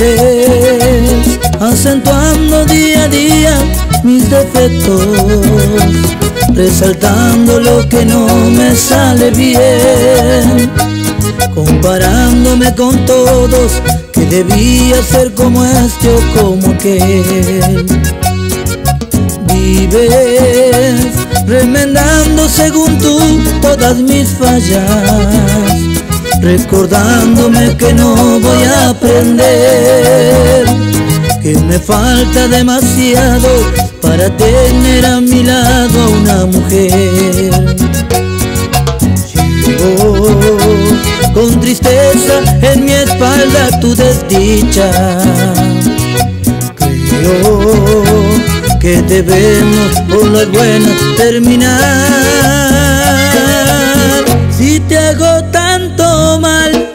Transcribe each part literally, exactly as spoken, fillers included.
Vives acentuando día a día mis defectos, resaltando lo que no me sale bien, comparándome con todos, que debía ser como este o como aquel. Vives remendando según tú todas mis fallas, recordándome que no voy a aprender, que me falta demasiado para tener a mi lado a una mujer. Llevo con tristeza en mi espalda tu desdicha, creo que debemos por las buenas terminar. Si te hago tanto mal,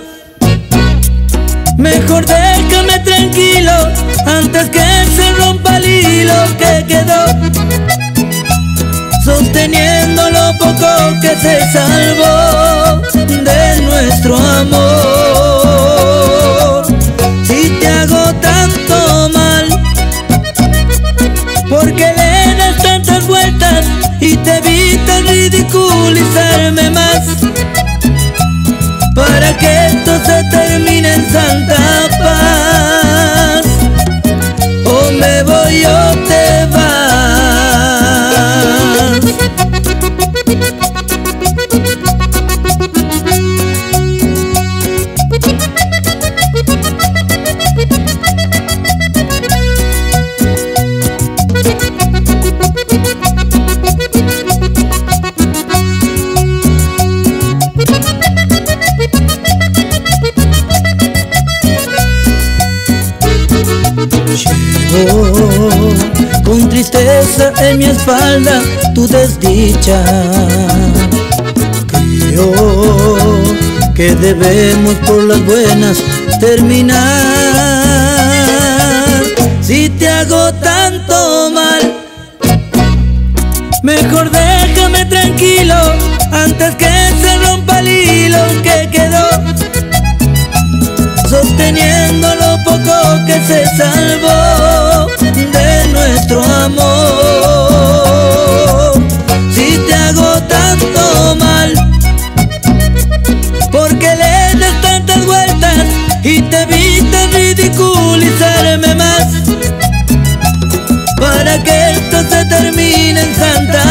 mejor déjame tranquilo antes que se rompa el hilo que quedó, sosteniendo lo poco que se salvó de nuestro amor. Si te hago tanto mal, porque le das tantas vueltas y te evitas ridiculizarme más, para que esto se termine en santa paz. O me voy o te vas. Llevo con tristeza en mi espalda tu desdicha, creo que debemos por las buenas terminar. Si te hago tanto mal, mejor déjame tranquilo antes que se rompa el hilo que quedó, sosteniendo lo poco que se salvó de nuestro amor. Si te hago tanto mal, porque le das tantas vueltas y te evitas ridiculizarme más, para que esto se termine en santa